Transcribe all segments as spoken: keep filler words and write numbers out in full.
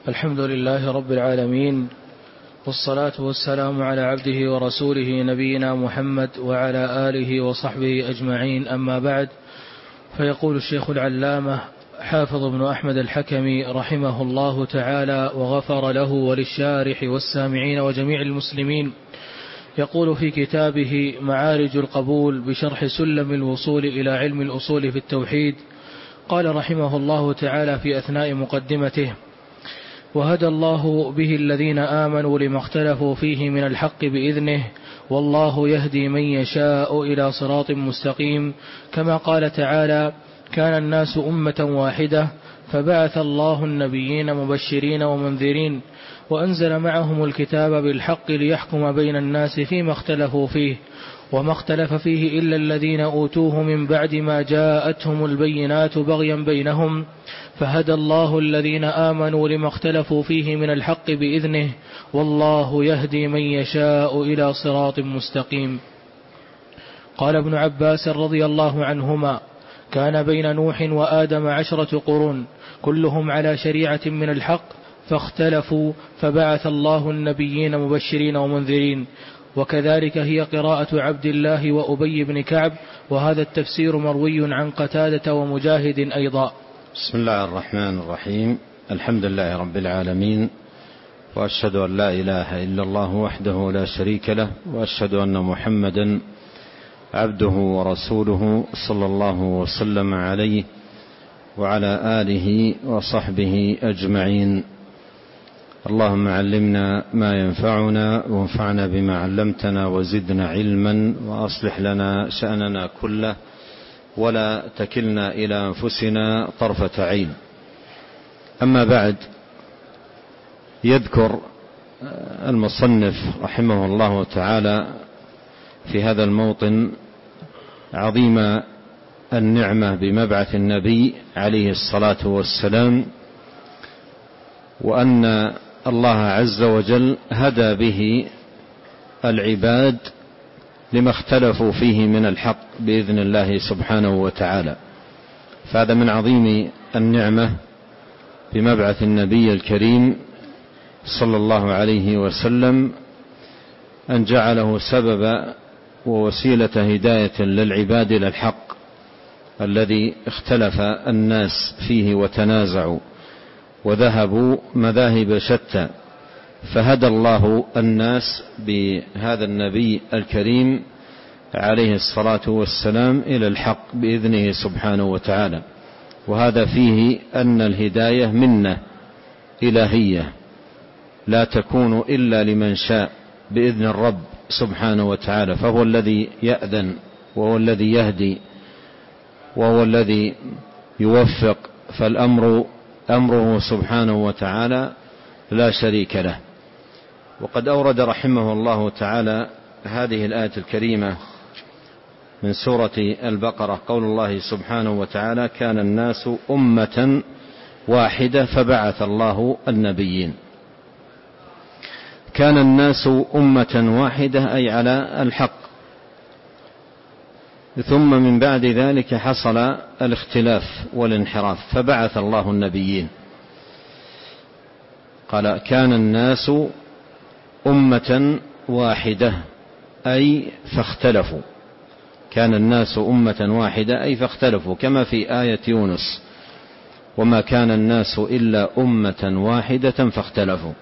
الحمد لله رب العالمين، والصلاة والسلام على عبده ورسوله نبينا محمد وعلى آله وصحبه أجمعين، أما بعد. فيقول الشيخ العلامة حافظ بن أحمد الحكمي رحمه الله تعالى وغفر له وللشارح والسامعين وجميع المسلمين، يقول في كتابه معارج القبول بشرح سلم الوصول إلى علم الأصول في التوحيد، قال رحمه الله تعالى في أثناء مقدمته: وهدى الله به الذين آمنوا لما اختلفوا فيه من الحق بإذنه، والله يهدي من يشاء إلى صراط مستقيم. كما قال تعالى: كان الناس أمة واحدة فبعث الله النبيين مبشرين ومنذرين وأنزل معهم الكتاب بالحق ليحكم بين الناس فيما اختلفوا فيه، وما اختلف فيه إلا الذين أوتوه من بعد ما جاءتهم البينات بغيا بينهم، فهدى الله الذين آمنوا لما اختلفوا فيه من الحق بإذنه، والله يهدي من يشاء إلى صراط مستقيم. قال ابن عباس رضي الله عنهما: كان بين نوح وآدم عشرة قرون كلهم على شريعة من الحق، فاختلفوا فبعث الله النبيين مبشرين ومنذرين. وكذلك هي قراءة عبد الله وأبي بن كعب، وهذا التفسير مروي عن قتادة ومجاهد أيضا. بسم الله الرحمن الرحيم. الحمد لله رب العالمين، وأشهد أن لا إله إلا الله وحده لا شريك له، وأشهد أن محمدا عبده ورسوله صلى الله وسلم عليه وعلى آله وصحبه أجمعين. اللهم علمنا ما ينفعنا وانفعنا بما علمتنا وزدنا علما، وأصلح لنا شأننا كله ولا تكلنا إلى أنفسنا طرفة عين. أما بعد، يذكر المصنف رحمه الله تعالى في هذا الموطن عظيم النعمة بمبعث النبي عليه الصلاة والسلام، وأن الله عز وجل هدى به العباد لما اختلفوا فيه من الحق بإذن الله سبحانه وتعالى. فهذا من عظيم النعمة بمبعث النبي الكريم صلى الله عليه وسلم، أن جعله سبب ووسيلة هداية للعباد إلى الحق الذي اختلف الناس فيه وتنازعوا وذهبوا مذاهب شتى، فهدى الله الناس بهذا النبي الكريم عليه الصلاة والسلام إلى الحق بإذنه سبحانه وتعالى. وهذا فيه أن الهداية منة إلهية لا تكون إلا لمن شاء بإذن الرب سبحانه وتعالى، فهو الذي يأذن وهو الذي يهدي وهو الذي يوفق، فالأمر أمره سبحانه وتعالى لا شريك له. وقد أورد رحمه الله تعالى هذه الآية الكريمة من سورة البقرة، قول الله سبحانه وتعالى: كان الناس أمة واحدة فبعث الله النبيين. كان الناس أمة واحدة أي على الحق، ثم من بعد ذلك حصل الاختلاف والانحراف فبعث الله النبيين. قال: كان الناس أمة واحدة أي فاختلفوا. كان الناس أمة واحدة أي فاختلفوا، كما في آية يونس: وما كان الناس إلا أمة واحدة فاختلفوا.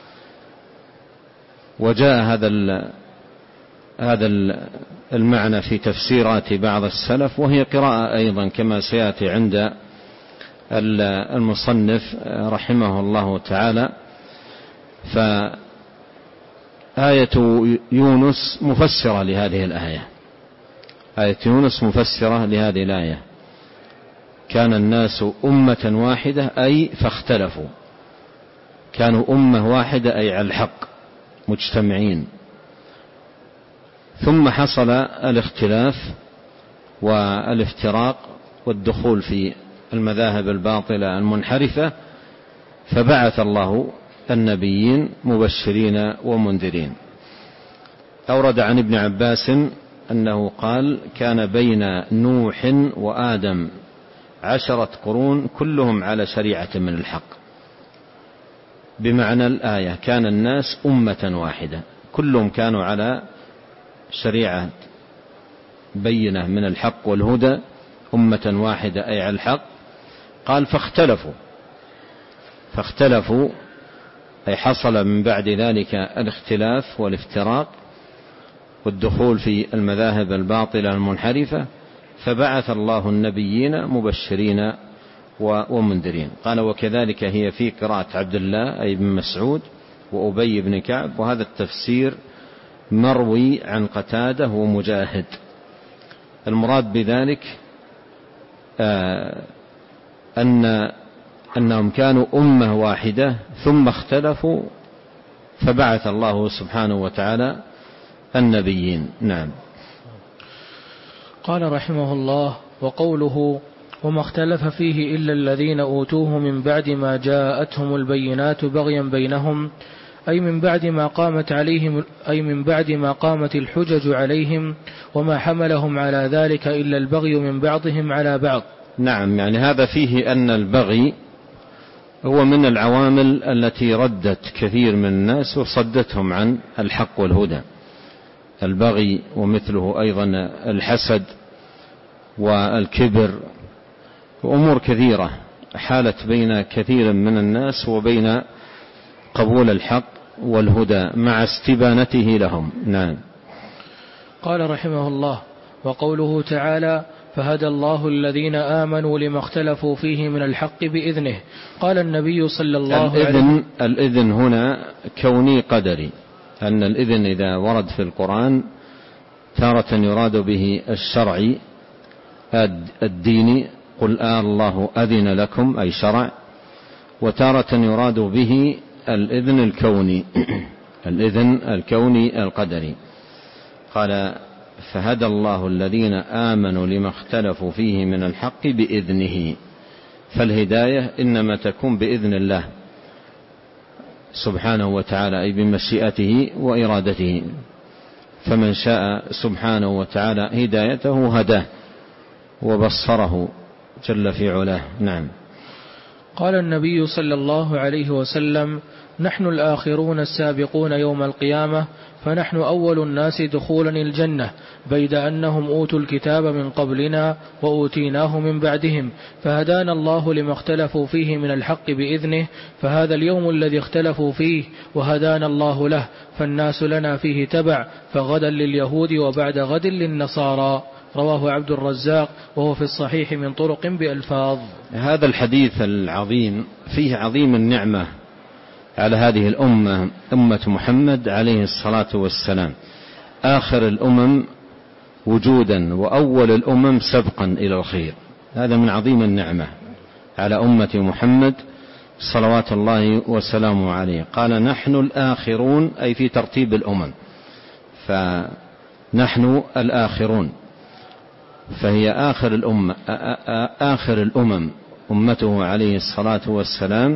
وجاء هذا هذا المعنى في تفسيرات بعض السلف، وهي قراءة أيضا كما سيأتي عند المصنف رحمه الله تعالى. فآية يونس مفسرة لهذه الآية، آية يونس مفسرة لهذه الآية: كان الناس أمة واحدة أي فاختلفوا. كانوا أمة واحدة أي على الحق مجتمعين، ثم حصل الاختلاف والافتراق والدخول في المذاهب الباطلة المنحرفة، فبعث الله النبيين مبشرين ومنذرين. أورد عن ابن عباس أنه قال: كان بين نوح وآدم عشرة قرون كلهم على شريعة من الحق. بمعنى الآية كان الناس أمة واحدة، كلهم كانوا على شريعة بينة من الحق والهدى، أمة واحدة أي على الحق. قال فاختلفوا، فاختلفوا أي حصل من بعد ذلك الاختلاف والافتراق والدخول في المذاهب الباطلة المنحرفة، فبعث الله النبيين مبشرين ومنذرين. قال وكذلك هي في قراءة عبد الله أي بن مسعود وأبي بن كعب، وهذا التفسير مروي عن قتادة ومجاهد. المراد بذلك أن أنهم كانوا أمة واحدة ثم اختلفوا فبعث الله سبحانه وتعالى النبيين. نعم. قال رحمه الله: وقوله وما اختلف فيه إلا الذين أوتوه من بعد ما جاءتهم البينات بغيا بينهم، أي من بعد ما قامت عليهم أي من بعد ما قامت الحجج عليهم، وما حملهم على ذلك إلا البغي من بعضهم على بعض. نعم، يعني هذا فيه أن البغي هو من العوامل التي ردت كثير من الناس وصدتهم عن الحق والهدى. البغي ومثله أيضا الحسد والكبر وأمور كثيرة حالت بين كثير من الناس وبين قبول الحق والهدى مع استبانته لهم. نعم. قال رحمه الله: وقوله تعالى: فهدى الله الذين آمنوا لما اختلفوا فيه من الحق بإذنه. قال النبي صلى الله عليه وسلم: الإذن هنا كوني قدري، أن الإذن إذا ورد في القرآن تارة يراد به الشرعي الديني، قل آه الله أذن لكم أي شرع، وتارة يراد به الإذن الكوني الإذن الكوني القدري. قال فهدى الله الذين آمنوا لما اختلفوا فيه من الحق بإذنه، فالهداية إنما تكون بإذن الله سبحانه وتعالى أي بمشيئته وإرادته، فمن شاء سبحانه وتعالى هدايته هداه وبصره جل في علاه. نعم. قال النبي صلى الله عليه وسلم: نحن الآخرون السابقون يوم القيامة، فنحن أول الناس دخولا الجنة، بيد أنهم أوتوا الكتاب من قبلنا وأوتيناه من بعدهم، فهدانا الله لما اختلفوا فيه من الحق بإذنه، فهذا اليوم الذي اختلفوا فيه وهدانا الله له، فالناس لنا فيه تبع، فغدا لليهود وبعد غد للنصارى. رواه عبد الرزاق وهو في الصحيح من طرق بألفاظ. هذا الحديث العظيم فيه عظيم النعمة على هذه الأمة، أمة محمد عليه الصلاة والسلام، آخر الأمم وجودا وأول الأمم سبقا إلى الخير. هذا من عظيم النعمة على أمة محمد صلوات الله وسلامه عليه. قال نحن الآخرون أي في ترتيب الأمم، فنحن الآخرون، فهي آخر الأمة آخر الأمم أمته عليه الصلاة والسلام.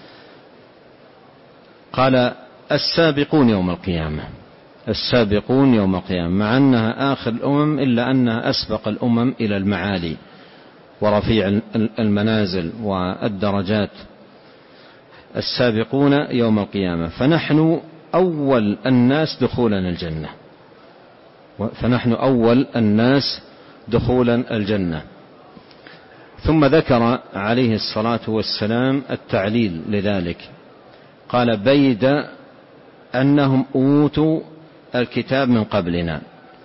قال السابقون يوم القيامة، السابقون يوم القيامة، مع أنها آخر الأمم إلا أنها أسبق الأمم إلى المعالي ورفيع المنازل والدرجات. السابقون يوم القيامة، فنحن أول الناس دخولا الجنة، فنحن أول الناس دخولا الجنة. ثم ذكر عليه الصلاة والسلام التعليل لذلك، قال بيد أنهم أوتوا الكتاب من قبلنا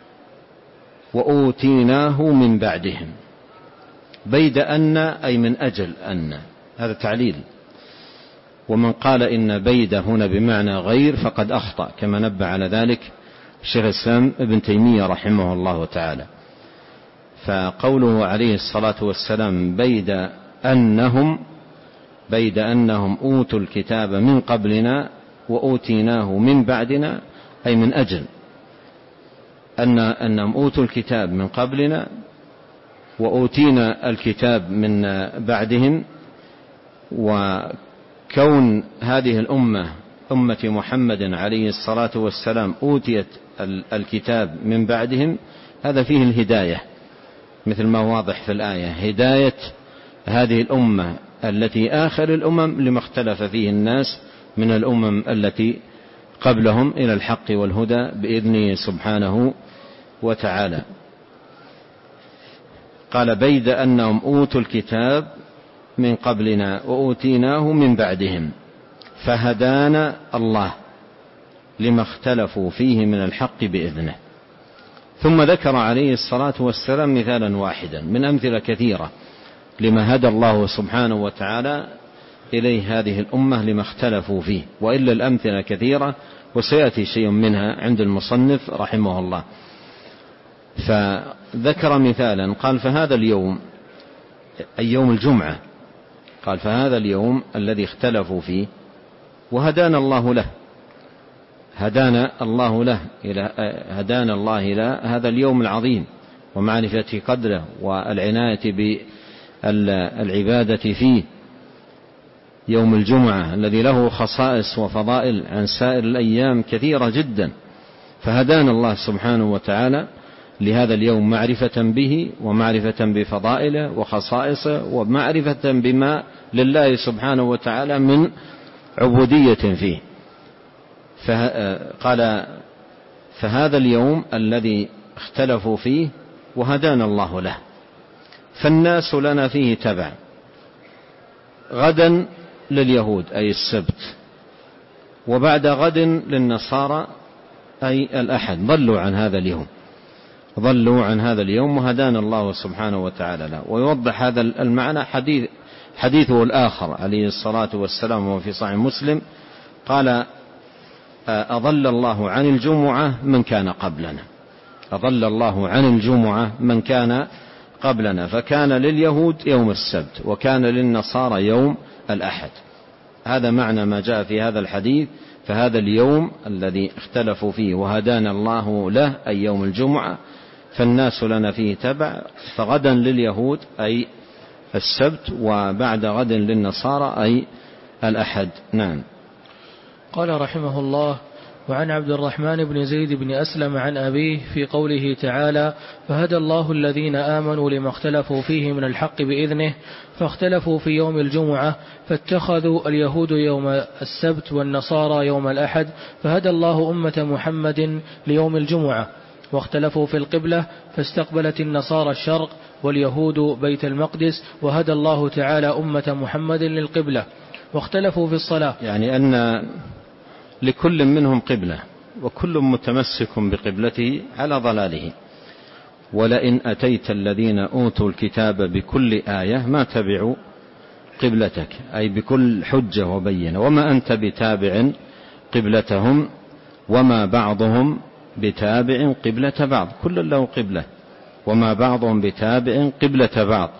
وأوتيناه من بعدهم. بيد أن أي من أجل أن، هذا تعليل. ومن قال إن بيد هنا بمعنى غير فقد أخطأ، كما نبه على ذلك الشيخ الإسلام ابن تيمية رحمه الله تعالى. فقوله عليه الصلاة والسلام بيد أنهم بيد أنهم أوتوا الكتاب من قبلنا وأوتيناه من بعدنا، أي من أجل أن أنهم أوتوا الكتاب من قبلنا وأوتينا الكتاب من بعدهم. وكون هذه الأمة أمة محمد عليه الصلاة والسلام أوتيت الكتاب من بعدهم، هذا فيه الهداية مثل ما واضح في الآية، هداية هذه الأمة التي آخر الأمم لما اختلف فيه الناس من الأمم التي قبلهم إلى الحق والهدى بإذنه سبحانه وتعالى. قال بيد أنهم أوتوا الكتاب من قبلنا وأوتيناه من بعدهم فهدانا الله لما اختلفوا فيه من الحق بإذنه. ثم ذكر عليه الصلاة والسلام مثالا واحدا من أمثلة كثيرة لما هدى الله سبحانه وتعالى إليه هذه الأمة لما اختلفوا فيه، وإلا الأمثلة كثيرة وسيأتي شيء منها عند المصنف رحمه الله. فذكر مثالا قال فهذا اليوم أي يوم الجمعة، قال فهذا اليوم الذي اختلفوا فيه وهدانا الله له، هدانا الله له إلى هدانا الله إلى هذا اليوم العظيم ومعرفة قدره والعناية بالعبادة فيه، يوم الجمعة الذي له خصائص وفضائل عن سائر الأيام كثيرة جدا. فهدانا الله سبحانه وتعالى لهذا اليوم معرفة به ومعرفة بفضائله وخصائصه ومعرفة بما لله سبحانه وتعالى من عبودية فيه. فقال فهذا اليوم الذي اختلفوا فيه وهدانا الله له، فالناس لنا فيه تبع. غدا لليهود أي السبت، وبعد غد للنصارى أي الأحد، ضلوا عن هذا اليوم ضلوا عن هذا اليوم وهدانا الله سبحانه وتعالى له. ويوضح هذا المعنى حديث حديثه الآخر عليه الصلاة والسلام وفي صحيح مسلم قال أضل الله عن الجمعة من كان قبلنا، أضل الله عن الجمعة من كان قبلنا، فكان لليهود يوم السبت وكان للنصارى يوم الأحد. هذا معنى ما جاء في هذا الحديث. فهذا اليوم الذي اختلفوا فيه وهدانا الله له أي يوم الجمعة، فالناس لنا فيه تبع. فغدا لليهود أي السبت، وبعد غد للنصارى أي الأحد. نعم. قال رحمه الله: وعن عبد الرحمن بن زيد بن أسلم عن أبيه في قوله تعالى: فهدى الله الذين آمنوا لما اختلفوا فيه من الحق بإذنه فاختلفوا في يوم الجمعة فاتخذوا اليهود يوم السبت والنصارى يوم الأحد، فهدى الله أمة محمد ليوم الجمعة. واختلفوا في القبلة فاستقبلت النصارى الشرق واليهود بيت المقدس، وهدى الله تعالى أمة محمد للقبلة. واختلفوا في الصلاة، يعني أن لكل منهم قبلة وكل متمسك بقبلته على ضلاله. ولئن أتيت الذين أوتوا الكتاب بكل آية ما تبعوا قبلتك، أي بكل حجة وبينة، وما أنت بتابع قبلتهم وما بعضهم بتابع قبلة بعض، كل له قبلة وما بعضهم بتابع قبلة بعض،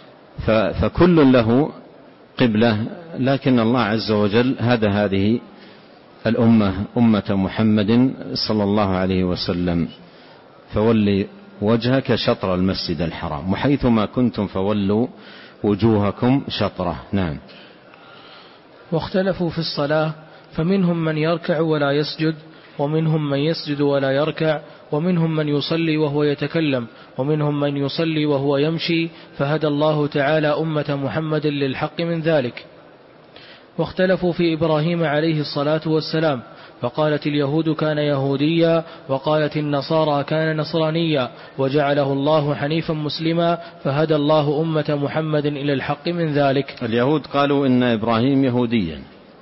فكل له قبلة. لكن الله عز وجل هدى هذه الأمة أمة محمد صلى الله عليه وسلم: فولي وجهك شطر المسجد الحرام وحيثما كنتم فولوا وجوهكم شطره. نعم. واختلفوا في الصلاة فمنهم من يركع ولا يسجد، ومنهم من يسجد ولا يركع، ومنهم من يصلي وهو يتكلم، ومنهم من يصلي وهو يمشي، فهدى الله تعالى أمة محمد للحق من ذلك. واختلفوا في إبراهيم عليه الصلاة والسلام، فقالت اليهود كان يهوديا، وقالت النصارى كان نصرانيا، وجعله الله حنيفا مسلما، فهدى الله أمة محمد إلى الحق من ذلك. اليهود قالوا إن إبراهيم يهوديا،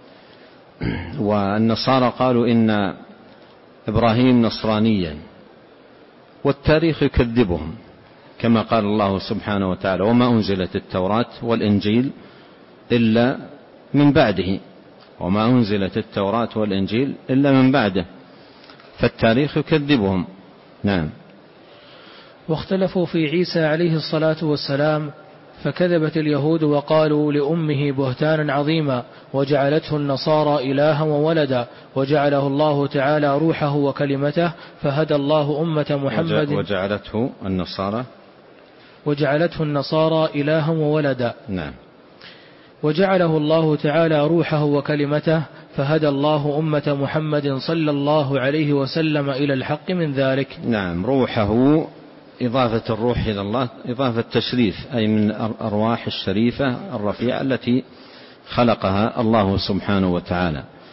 والنصارى قالوا إن إبراهيم نصرانيا، والتاريخ يكذبهم كما قال الله سبحانه وتعالى: وما أنزلت التوراة والإنجيل إلا من بعده، وما أنزلت التوراة والإنجيل إلا من بعده، فالتاريخ يكذبهم. نعم. واختلفوا في عيسى عليه الصلاة والسلام، فكذبت اليهود وقالوا لأمه بهتانا عظيما، وجعلته النصارى إلها وولدا، وجعله الله تعالى روحه وكلمته، فهدى الله أمة محمد. وجعلته النصارى وجعلته النصارى إلها وولدا. نعم. وجعله الله تعالى روحه وكلمته، فهدى الله أمة محمد صلى الله عليه وسلم إلى الحق من ذلك. نعم. روحه إضافة الروح إلى الله إضافة تشريف، أي من الأرواح الشريفة الرفيعة التي خلقها الله سبحانه وتعالى.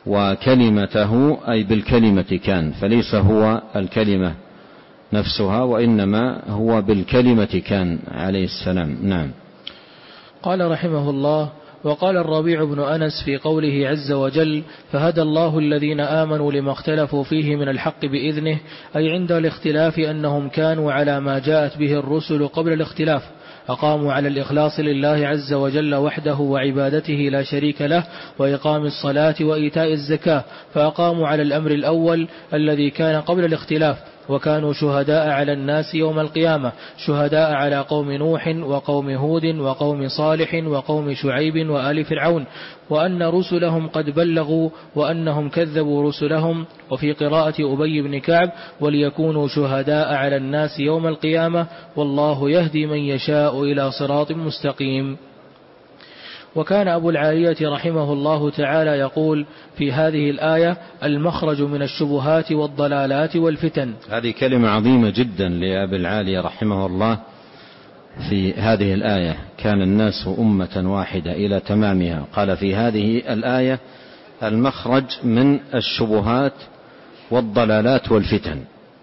وكلمته أي بالكلمة كان، فليس هو الكلمة نفسها وإنما هو بالكلمة كان عليه السلام. نعم. قال رحمه الله: وقال الربيع بن أنس في قوله عز وجل: فهدى الله الذين آمنوا لما اختلفوا فيه من الحق بإذنه، أي عند الاختلاف أنهم كانوا على ما جاءت به الرسل قبل الاختلاف، أقاموا على الإخلاص لله عز وجل وحده وعبادته لا شريك له، وإقام الصلاة وإيتاء الزكاة، فأقاموا على الأمر الأول الذي كان قبل الاختلاف، وكانوا شهداء على الناس يوم القيامة، شهداء على قوم نوح وقوم هود وقوم صالح وقوم شعيب وآل فرعون، وأن رسلهم قد بلغوا وأنهم كذبوا رسلهم. وفي قراءة أبي بن كعب: وليكونوا شهداء على الناس يوم القيامة، والله يهدي من يشاء إلى صراط مستقيم. وكان أبو العالية رحمه الله تعالى يقول في هذه الآية: المخرج من الشبهات والضلالات والفتن. هذه كلمة عظيمة جدا لأبي العالية رحمه الله في هذه الآية: كان الناس أمة واحدة إلى تمامها. قال في هذه الآية: المخرج من الشبهات والضلالات والفتن.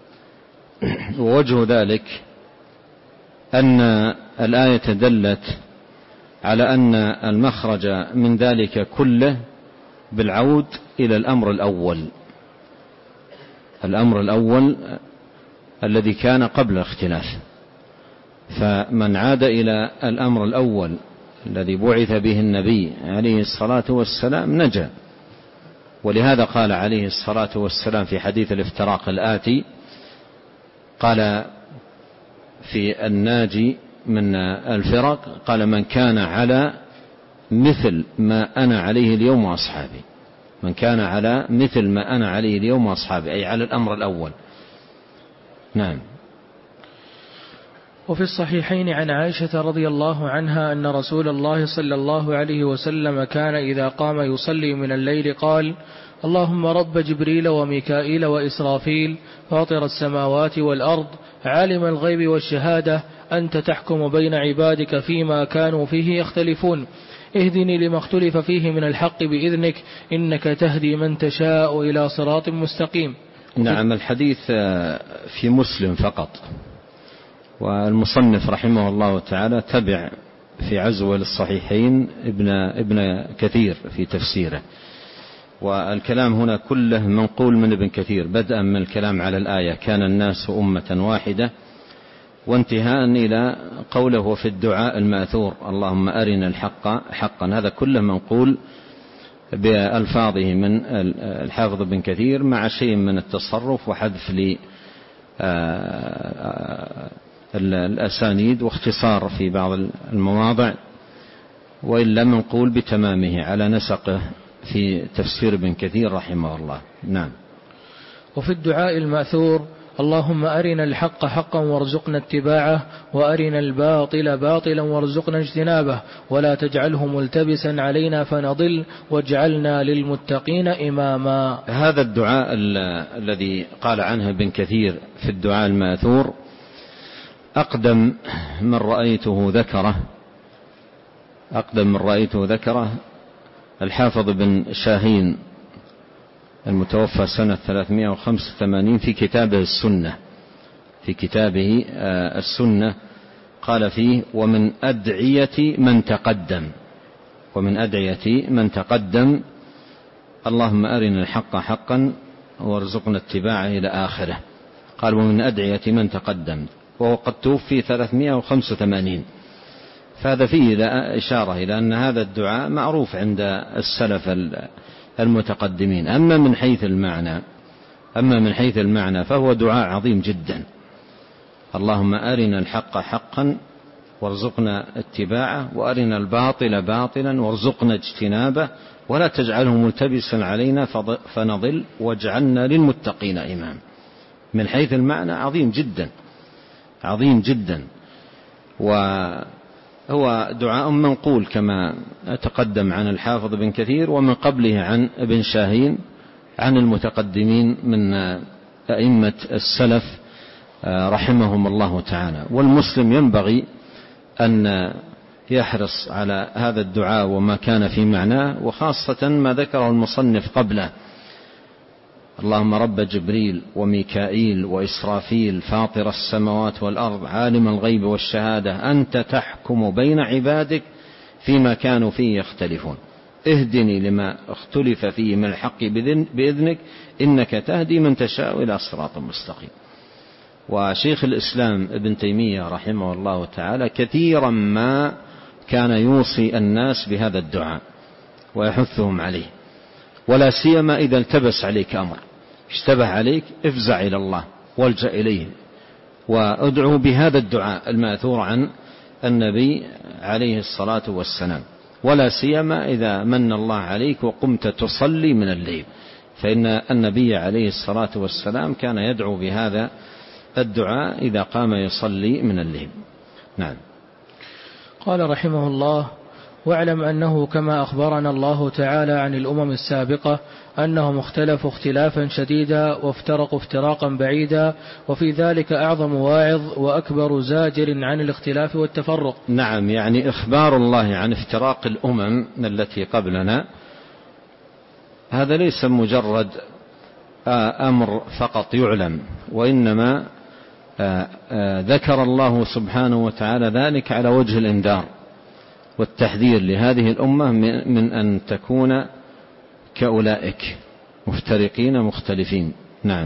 ووجه ذلك أن الآية دلت على أن المخرج من ذلك كله بالعود إلى الأمر الأول، الأمر الأول الذي كان قبل الاختلاف. فمن عاد إلى الأمر الأول الذي بعث به النبي عليه الصلاة والسلام نجا. ولهذا قال عليه الصلاة والسلام في حديث الافتراق الآتي، قال في الناجي من الفرق، قال: من كان على مثل ما أنا عليه اليوم وأصحابي. من كان على مثل ما أنا عليه اليوم وأصحابي، أي على الأمر الأول. نعم. وفي الصحيحين عن عائشة رضي الله عنها أن رسول الله صلى الله عليه وسلم كان إذا قام يصلي من الليل قال: اللهم رب جبريل وميكائيل وإسرافيل فاطر السماوات والأرض عالم الغيب والشهادة أنت تحكم بين عبادك فيما كانوا فيه يختلفون اهدني لما اختلف فيه من الحق بإذنك إنك تهدي من تشاء إلى صراط مستقيم. نعم. الحديث في مسلم فقط، والمصنف رحمه الله تعالى تبع في عزوه للصحيحين ابن, ابن كثير في تفسيره، والكلام هنا كله منقول من ابن كثير، بدءا من الكلام على الآية كان الناس أمة واحدة، وانتهاء إلى قوله في الدعاء المأثور اللهم أرنا الحق حقا. هذا كله منقول بألفاظه من الحافظ ابن كثير مع شيء من التصرف وحذف للأسانيد واختصار في بعض المواضع، وإلا منقول بتمامه على نسقه في تفسير ابن كثير رحمه الله. نعم. وفي الدعاء المأثور اللهم أرنا الحق حقا وارزقنا اتباعه وأرنا الباطل باطلا وارزقنا اجتنابه ولا تجعله ملتبسا علينا فنضل واجعلنا للمتقين إماما. هذا الدعاء الذي قال عنه ابن كثير في الدعاء المأثور أقدم من رأيته ذكره أقدم من رأيته ذكره الحافظ بن شاهين المتوفى سنة ثلاثمائة وخمسة وثمانين في كتابه السنة في كتابه السنة قال فيه ومن أدعية من تقدم ومن أدعية من تقدم اللهم أرنا الحق حقا وارزقنا اتباعه إلى آخره. قال ومن أدعية من تقدم، وهو قد توفي ثلاثمائة وخمسة وثمانين، فهذا فيه إشارة إلى أن هذا الدعاء معروف عند السلف المتقدمين. أما من حيث المعنى أما من حيث المعنى فهو دعاء عظيم جدا. اللهم أرنا الحق حقا وارزقنا اتباعه وأرنا الباطل باطلا وارزقنا اجتنابه ولا تجعله ملتبسا علينا فنضل واجعلنا للمتقين إمام. من حيث المعنى عظيم جدا عظيم جدا، وهو دعاء منقول كما تقدم عن الحافظ بن كثير ومن قبله عن ابن شاهين عن المتقدمين من أئمة السلف رحمهم الله تعالى. والمسلم ينبغي أن يحرص على هذا الدعاء وما كان في معناه، وخاصة ما ذكره المصنف قبله: اللهم رب جبريل وميكائيل وإسرافيل فاطر السماوات والأرض عالم الغيب والشهادة أنت تحكم بين عبادك فيما كانوا فيه يختلفون اهدني لما اختلف فيه من الحق بإذنك إنك تهدي من تشاء إلى صراط مستقيم. وشيخ الإسلام ابن تيمية رحمه الله تعالى كثيرا ما كان يوصي الناس بهذا الدعاء ويحثهم عليه، ولا سيما إذا التبس عليك أمر، اشتبه عليك، افزع إلى الله والجأ إليه وادعو بهذا الدعاء الماثور عن النبي عليه الصلاة والسلام، ولا سيما إذا من الله عليك وقمت تصلي من الليل، فإن النبي عليه الصلاة والسلام كان يدعو بهذا الدعاء إذا قام يصلي من الليل. نعم. قال رحمه الله: واعلم أنه كما أخبرنا الله تعالى عن الأمم السابقة أنهم اختلفوا اختلافا شديدا وافترقوا افتراقا بعيدا، وفي ذلك أعظم واعظ وأكبر زاجر عن الاختلاف والتفرق. نعم، يعني إخبار الله عن افتراق الأمم التي قبلنا هذا ليس مجرد أمر فقط يعلم، وإنما ذكر الله سبحانه وتعالى ذلك على وجه الإنذار والتحذير لهذه الأمة من أن تكون كأولئك مفترقين مختلفين. نعم.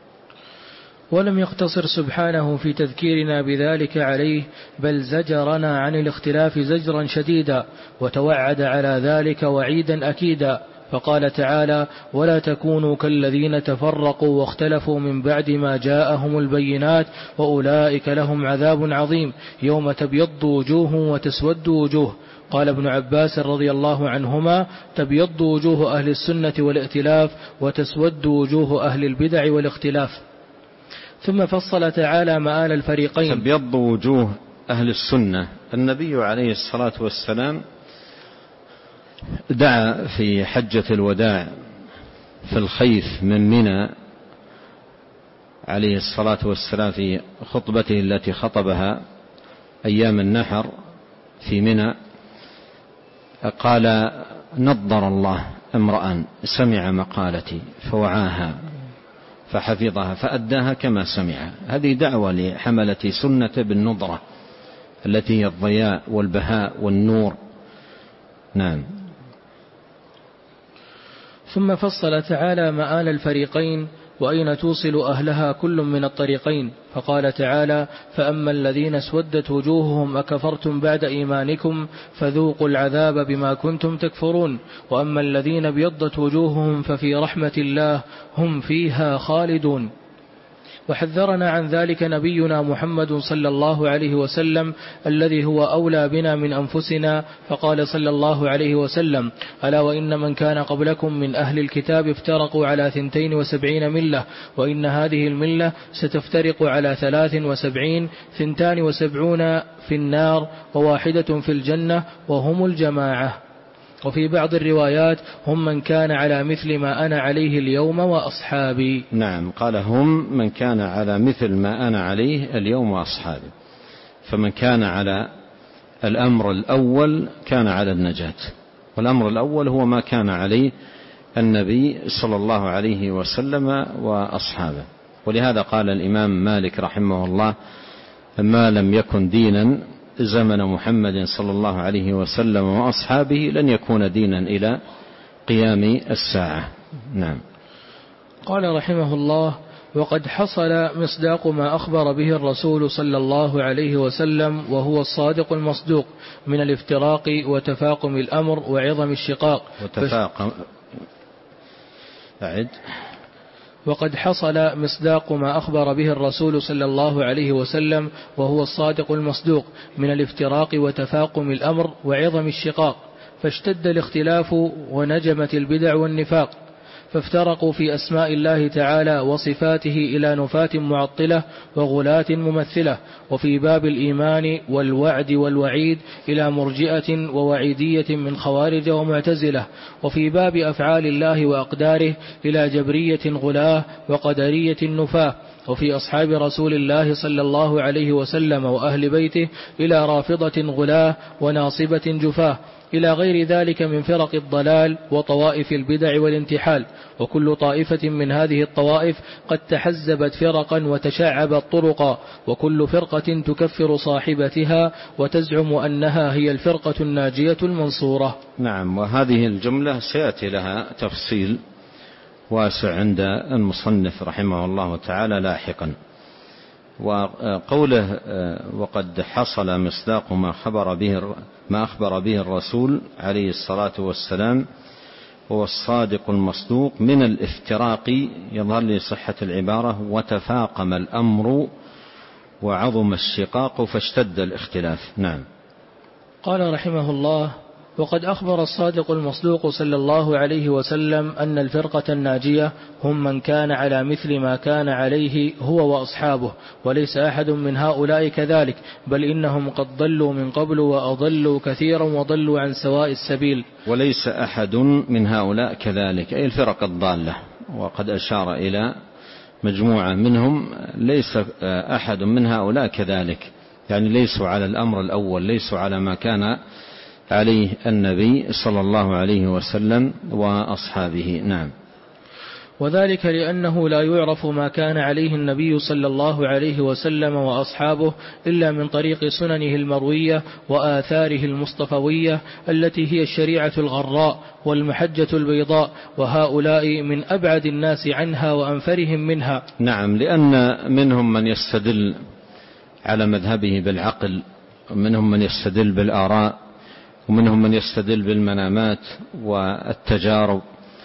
ولم يقتصر سبحانه في تذكيرنا بذلك عليه، بل زجرنا عن الاختلاف زجرا شديدا، وتوعد على ذلك وعيدا أكيدا، فقال تعالى: ولا تكونوا كالذين تفرقوا واختلفوا من بعد ما جاءهم البينات وأولئك لهم عذاب عظيم يوم تبيض وجوه وتسود وجوه. قال ابن عباس رضي الله عنهما: تبيض وجوه أهل السنة والائتلاف وتسود وجوه أهل البدع والاختلاف. ثم فصل تعالى مآل الفريقين. تبيض وجوه أهل السنة، النبي عليه الصلاة والسلام دعا في حجة الوداع في الخيف من منى عليه الصلاة والسلام في خطبته التي خطبها أيام النحر في منى، قال: نضر الله امرأ سمع مقالتي فوعاها فحفظها فأداها كما سمعها. هذه دعوة لحملة سنة بالنضرة التي هي الضياء والبهاء والنور. نعم. ثم فصل تعالى مآل الفريقين وأين توصل أهلها كل من الطريقين، فقال تعالى: فأما الذين اسودت وجوههم أكفرتم بعد إيمانكم فذوقوا العذاب بما كنتم تكفرون، وأما الذين ابيضت وجوههم ففي رحمة الله هم فيها خالدون. وحذرنا عن ذلك نبينا محمد صلى الله عليه وسلم الذي هو أولى بنا من أنفسنا، فقال صلى الله عليه وسلم: ألا وإن من كان قبلكم من أهل الكتاب افترقوا على ثنتين وسبعين ملة، وإن هذه الملة ستفترق على ثلاث وسبعين، ثنتان وسبعون في النار وواحدة في الجنة وهم الجماعة. وفي بعض الروايات: هم من كان على مثل ما أنا عليه اليوم وأصحابي. نعم، قال: هم من كان على مثل ما أنا عليه اليوم وأصحابي، فمن كان على الأمر الأول كان على النجاة، والأمر الأول هو ما كان عليه النبي صلى الله عليه وسلم وأصحابه. ولهذا قال الإمام مالك رحمه الله: ما لم يكن دينا زمن محمد صلى الله عليه وسلم وأصحابه لن يكون دينا إلى قيام الساعة. نعم. قال رحمه الله: وقد حصل مصداق ما أخبر به الرسول صلى الله عليه وسلم وهو الصادق المصدوق من الافتراق وتفاقم الأمر وعظم الشقاق. وتفاقم أعد وقد حصل مصداق ما أخبر به الرسول صلى الله عليه وسلم وهو الصادق المصدوق من الافتراق وتفاقم الأمر وعظم الشقاق، فاشتد الاختلاف ونجمت البدع والنفاق، فافترقوا في أسماء الله تعالى وصفاته إلى نفاة معطلة وغلاة ممثلة، وفي باب الإيمان والوعد والوعيد إلى مرجئة ووعيدية من خوارج ومعتزلة، وفي باب أفعال الله وأقداره إلى جبرية غلاة وقدرية نفاة، وفي أصحاب رسول الله صلى الله عليه وسلم وأهل بيته إلى رافضة غلاة وناصبة جفاة، إلى غير ذلك من فرق الضلال وطوائف البدع والانتحال. وكل طائفة من هذه الطوائف قد تحزبت فرقا وتشعبت طرقا، وكل فرقة تكفر صاحبتها وتزعم أنها هي الفرقة الناجية المنصورة. نعم، وهذه الجملة سيأتي لها تفصيل واسع عند المصنف رحمه الله تعالى لاحقا. وقوله وقد حصل مصداق ما خبر به ما أخبر به الرسول عليه الصلاة والسلام هو الصادق المصدوق من الافتراق، يظهر لي صحة العبارة، وتفاقم الأمر وعظم الشقاق فاشتد الاختلاف. نعم. قال رحمه الله: وقد أخبر الصادق المصدوق صلى الله عليه وسلم أن الفرقة الناجية هم من كان على مثل ما كان عليه هو وأصحابه، وليس أحد من هؤلاء كذلك، بل إنهم قد ضلوا من قبل وأضلوا كثيرا وضلوا عن سواء السبيل. وليس أحد من هؤلاء كذلك أي الفرق الضالة، وقد أشار إلى مجموعة منهم، ليس أحد من هؤلاء كذلك، يعني ليسوا على الأمر الأول، ليسوا على ما كان عليه النبي صلى الله عليه وسلم وأصحابه. نعم. وذلك لأنه لا يعرف ما كان عليه النبي صلى الله عليه وسلم وأصحابه إلا من طريق سننه المروية وآثاره المصطفوية التي هي الشريعة الغراء والمحجة البيضاء، وهؤلاء من أبعد الناس عنها وأنفرهم منها. نعم، لأن منهم من يستدل على مذهبه بالعقل، ومنهم من يستدل بالآراء، ومنهم من يستدل بالمنامات والتجارب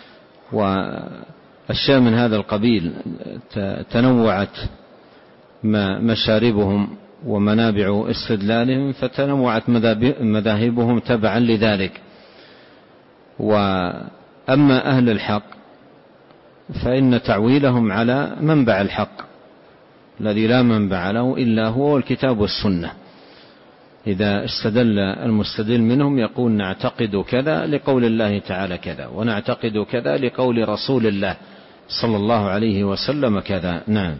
وأشياء من هذا القبيل. تنوعت مشاربهم ومنابع استدلالهم، فتنوعت مذاهبهم تبعا لذلك. وأما أهل الحق فإن تعويلهم على منبع الحق الذي لا منبع له إلا هو الكتاب والسنة. إذا استدل المستدل منهم يقول نعتقد كذا لقول الله تعالى كذا، ونعتقد كذا لقول رسول الله صلى الله عليه وسلم كذا. نعم.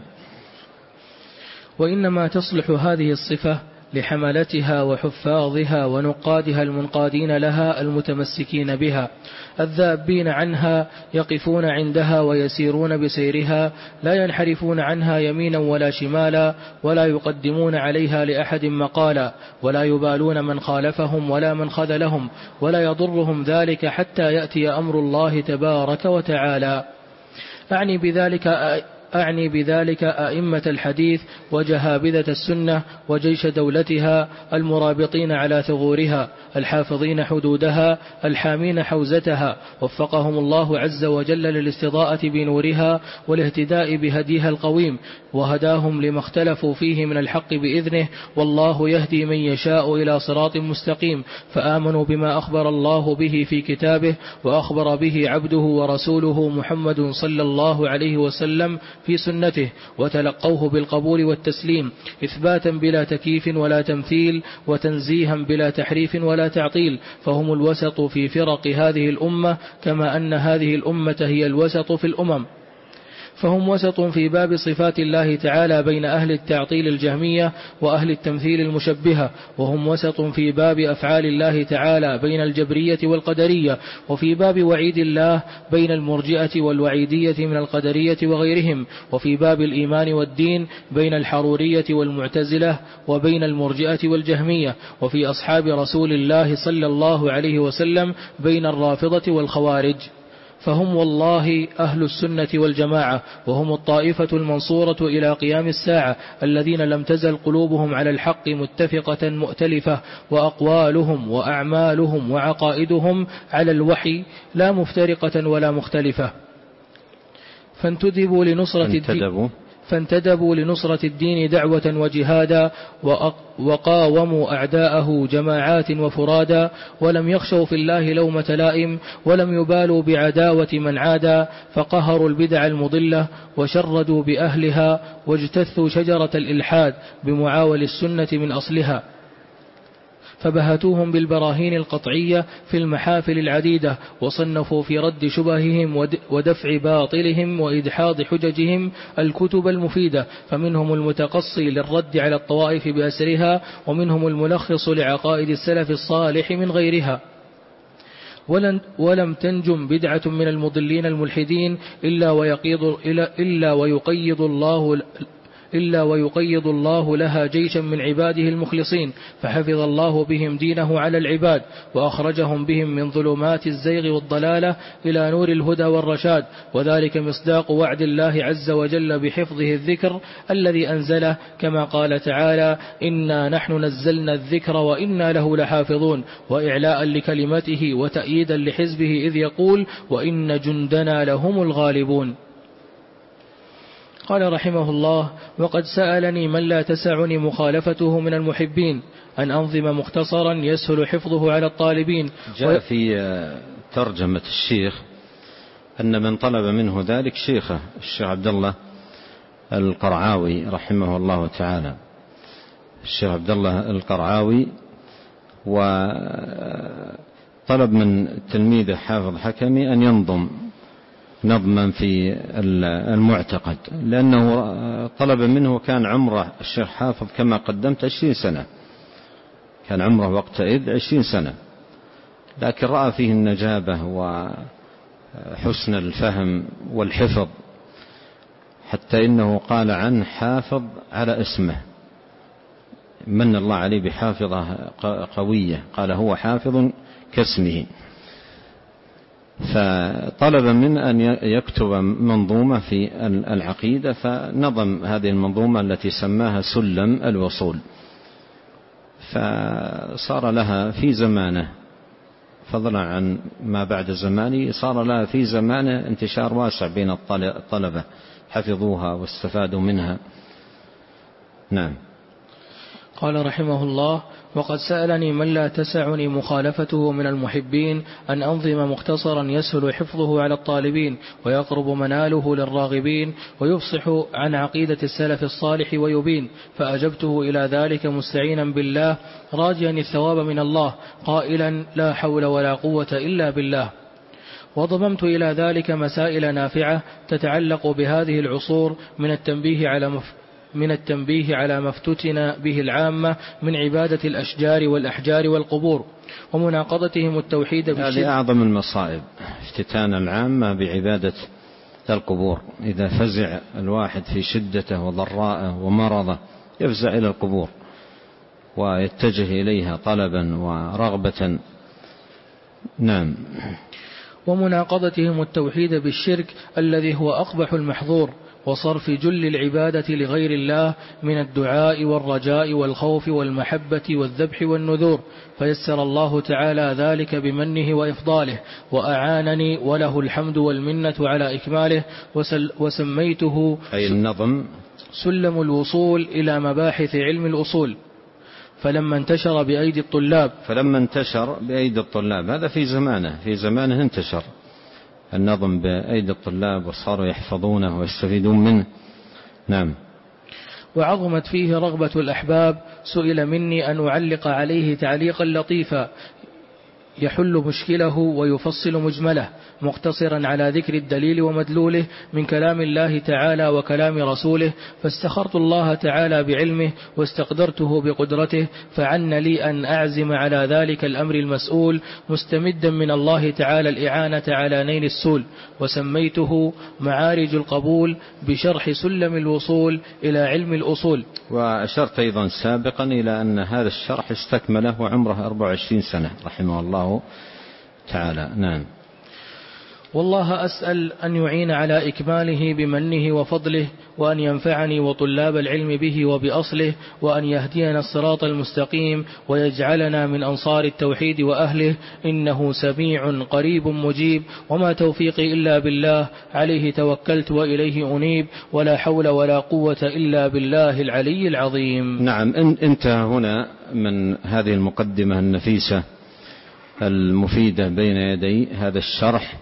وإنما تصلح هذه الصفة لحملتها وحفاظها ونقادها المنقادين لها المتمسكين بها، الذابين عنها يقفون عندها ويسيرون بسيرها، لا ينحرفون عنها يمينا ولا شمالا، ولا يقدمون عليها لأحد مقالا، ولا يبالون من خالفهم ولا من خذلهم، ولا يضرهم ذلك حتى يأتي أمر الله تبارك وتعالى. أعني بذلك أعني بذلك أئمة الحديث وجهابذة السنة وجيش دولتها المرابطين على ثغورها الحافظين حدودها الحامين حوزتها، وفقهم الله عز وجل للاستضاءة بنورها والاهتداء بهديها القويم، وهداهم لما اختلفوا فيه من الحق بإذنه، والله يهدي من يشاء إلى صراط مستقيم. فآمنوا بما أخبر الله به في كتابه وأخبر به عبده ورسوله محمد صلى الله عليه وسلم في سنته، وتلقوه بالقبول والتسليم، إثباتا بلا تكييف ولا تمثيل، وتنزيها بلا تحريف ولا تعطيل. فهم الوسط في فرق هذه الأمة، كما أن هذه الأمة هي الوسط في الأمم. فهم وسط في باب صفات الله تعالى بين أهل التعطيل الجهمية وأهل التمثيل المشبهة، وهم وسط في باب أفعال الله تعالى بين الجبرية والقدرية، وفي باب وعيد الله بين المرجئة والوعيدية من القدرية وغيرهم، وفي باب الإيمان والدين بين الحرورية والمعتزلة وبين المرجئة والجهمية، وفي أصحاب رسول الله صلى الله عليه وسلم بين الرافضة والخوارج. فهم والله أهل السنة والجماعة، وهم الطائفة المنصورة إلى قيام الساعة، الذين لم تزل قلوبهم على الحق متفقة مؤتلفة، وأقوالهم وأعمالهم وعقائدهم على الوحي لا مفترقة ولا مختلفة. فانتدبوا لنصرة الدين فانتدبوا لنصرة الدين دعوة وجهادا وقاوموا أعداءه جماعات وفرادا ولم يخشوا في الله لومة لائم ولم يبالوا بعداوة من عادا فقهروا البدع المضلة وشردوا بأهلها واجتثوا شجرة الإلحاد بمعاول السنة من أصلها فبهتوهم بالبراهين القطعية في المحافل العديدة وصنفوا في رد شبههم ودفع باطلهم وإدحاض حججهم الكتب المفيدة فمنهم المتقصي للرد على الطوائف بأسرها ومنهم الملخص لعقائد السلف الصالح من غيرها ولن ولم تنجم بدعة من المضلين الملحدين إلا ويقيض, إلا ويقيض الله إلا ويقيض الله لها جيشا من عباده المخلصين فحفظ الله بهم دينه على العباد وأخرجهم بهم من ظلمات الزيغ والضلالة إلى نور الهدى والرشاد وذلك مصداق وعد الله عز وجل بحفظه الذكر الذي أنزله كما قال تعالى إنا نحن نزلنا الذكر وإنا له لحافظون وإعلاء لكلمته وتأييدا لحزبه إذ يقول وإن جندنا لهم الغالبون. قال رحمه الله وقد سألني من لا تسعني مخالفته من المحبين أن أنظم مختصرا يسهل حفظه على الطالبين. جاء في ترجمة الشيخ أن من طلب منه ذلك شيخه الشيخ عبد الله القرعاوي رحمه الله تعالى الشيخ عبد الله القرعاوي وطلب من تلميذه حافظ حكمي أن ينظم نظما في المعتقد لأنه طلب منه كان عمره الشيخ حافظ كما قدمت عشرين سنة كان عمره وقتئذ عشرين سنة لكن رأى فيه النجابة وحسن الفهم والحفظ حتى إنه قال عنه حافظ على اسمه من الله عليه بحافظة قوية قال هو حافظ كاسمه فطلب من أن يكتب منظومة في العقيدة فنظم هذه المنظومة التي سماها سلم الوصول فصار لها في زمانه فضلا عن ما بعد زمانه صار لها في زمانه انتشار واسع بين الطلبة حفظوها واستفادوا منها. نعم. قال رحمه الله وقد سألني من لا تسعني مخالفته من المحبين أن أنظم مختصرا يسهل حفظه على الطالبين ويقرب مناله للراغبين ويفصح عن عقيدة السلف الصالح ويبين فأجبته إلى ذلك مستعينا بالله راجيا الثواب من الله قائلا لا حول ولا قوة إلا بالله. وضممت إلى ذلك مسائل نافعة تتعلق بهذه العصور من التنبيه على مف... من التنبيه على ما افتتن به العامة من عبادة الأشجار والأحجار والقبور ومناقضتهم التوحيد بالشرك. هذه أعظم المصائب افتتان العامة بعبادة القبور. إذا فزع الواحد في شدته وضراءه ومرضه يفزع إلى القبور ويتجه إليها طلبا ورغبة. نعم. ومناقضتهم التوحيد بالشرك الذي هو أقبح المحظور وصرف جل العبادة لغير الله من الدعاء والرجاء والخوف والمحبة والذبح والنذور فيسر الله تعالى ذلك بمنه وإفضاله وأعانني وله الحمد والمنة على إكماله وسميته أي النظم سلم الوصول إلى مباحث علم الأصول فلما انتشر بأيدي الطلاب فلما انتشر بأيدي الطلاب هذا في زمانه في زمانه انتشر النظم بأيدي الطلاب وصاروا يحفظونه ويستفيدون منه. نعم. وعظمت فيه رغبة الأحباب سئل مني أن أعلق عليه تعليقا لطيفا يحل مشكله ويفصل مجمله مقتصرا على ذكر الدليل ومدلوله من كلام الله تعالى وكلام رسوله فاستخرت الله تعالى بعلمه واستقدرته بقدرته فعن لي أن أعزم على ذلك الأمر المسؤول مستمدا من الله تعالى الإعانة على نيل السول وسميته معارج القبول بشرح سلم الوصول إلى علم الأصول. وأشرت أيضا سابقا إلى أن هذا الشرح استكمله وعمره أربع وعشرين سنة رحمه الله تعالى. نعم. والله أسأل أن يعين على إكماله بمنه وفضله، وأن ينفعني وطلاب العلم به وبأصله، وأن يهدينا الصراط المستقيم، ويجعلنا من أنصار التوحيد وأهله، إنه سميع قريب مجيب، وما توفيقي إلا بالله، عليه توكلت وإليه أنيب، ولا حول ولا قوة إلا بالله العلي العظيم. نعم، انتهى هنا من هذه المقدمة النفيسة المفيدة بين يدي هذا الشرح،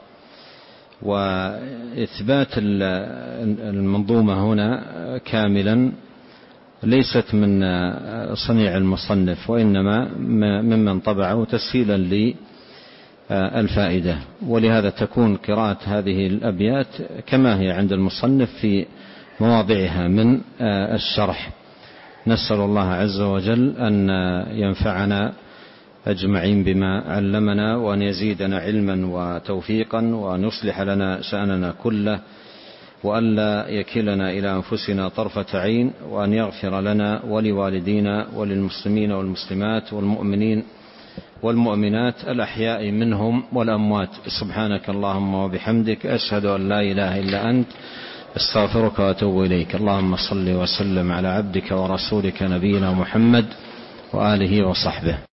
وإثبات المنظومة هنا كاملا ليست من صنيع المصنف، وإنما ممن طبعه تسهيلا للفائدة، ولهذا تكون قراءة هذه الأبيات كما هي عند المصنف في مواضعها من الشرح. نسأل الله عز وجل أن ينفعنا أجمعين بما علمنا، وأن يزيدنا علما وتوفيقا، وأن يصلح لنا شأننا كله، وأن لا يكلنا إلى أنفسنا طرفة عين، وأن يغفر لنا ولوالدينا وللمسلمين والمسلمات والمؤمنين والمؤمنات الأحياء منهم والأموات. سبحانك اللهم وبحمدك، أشهد أن لا إله إلا أنت، استغفرك وأتوب إليك. اللهم صل وسلم على عبدك ورسولك نبينا محمد وآله وصحبه.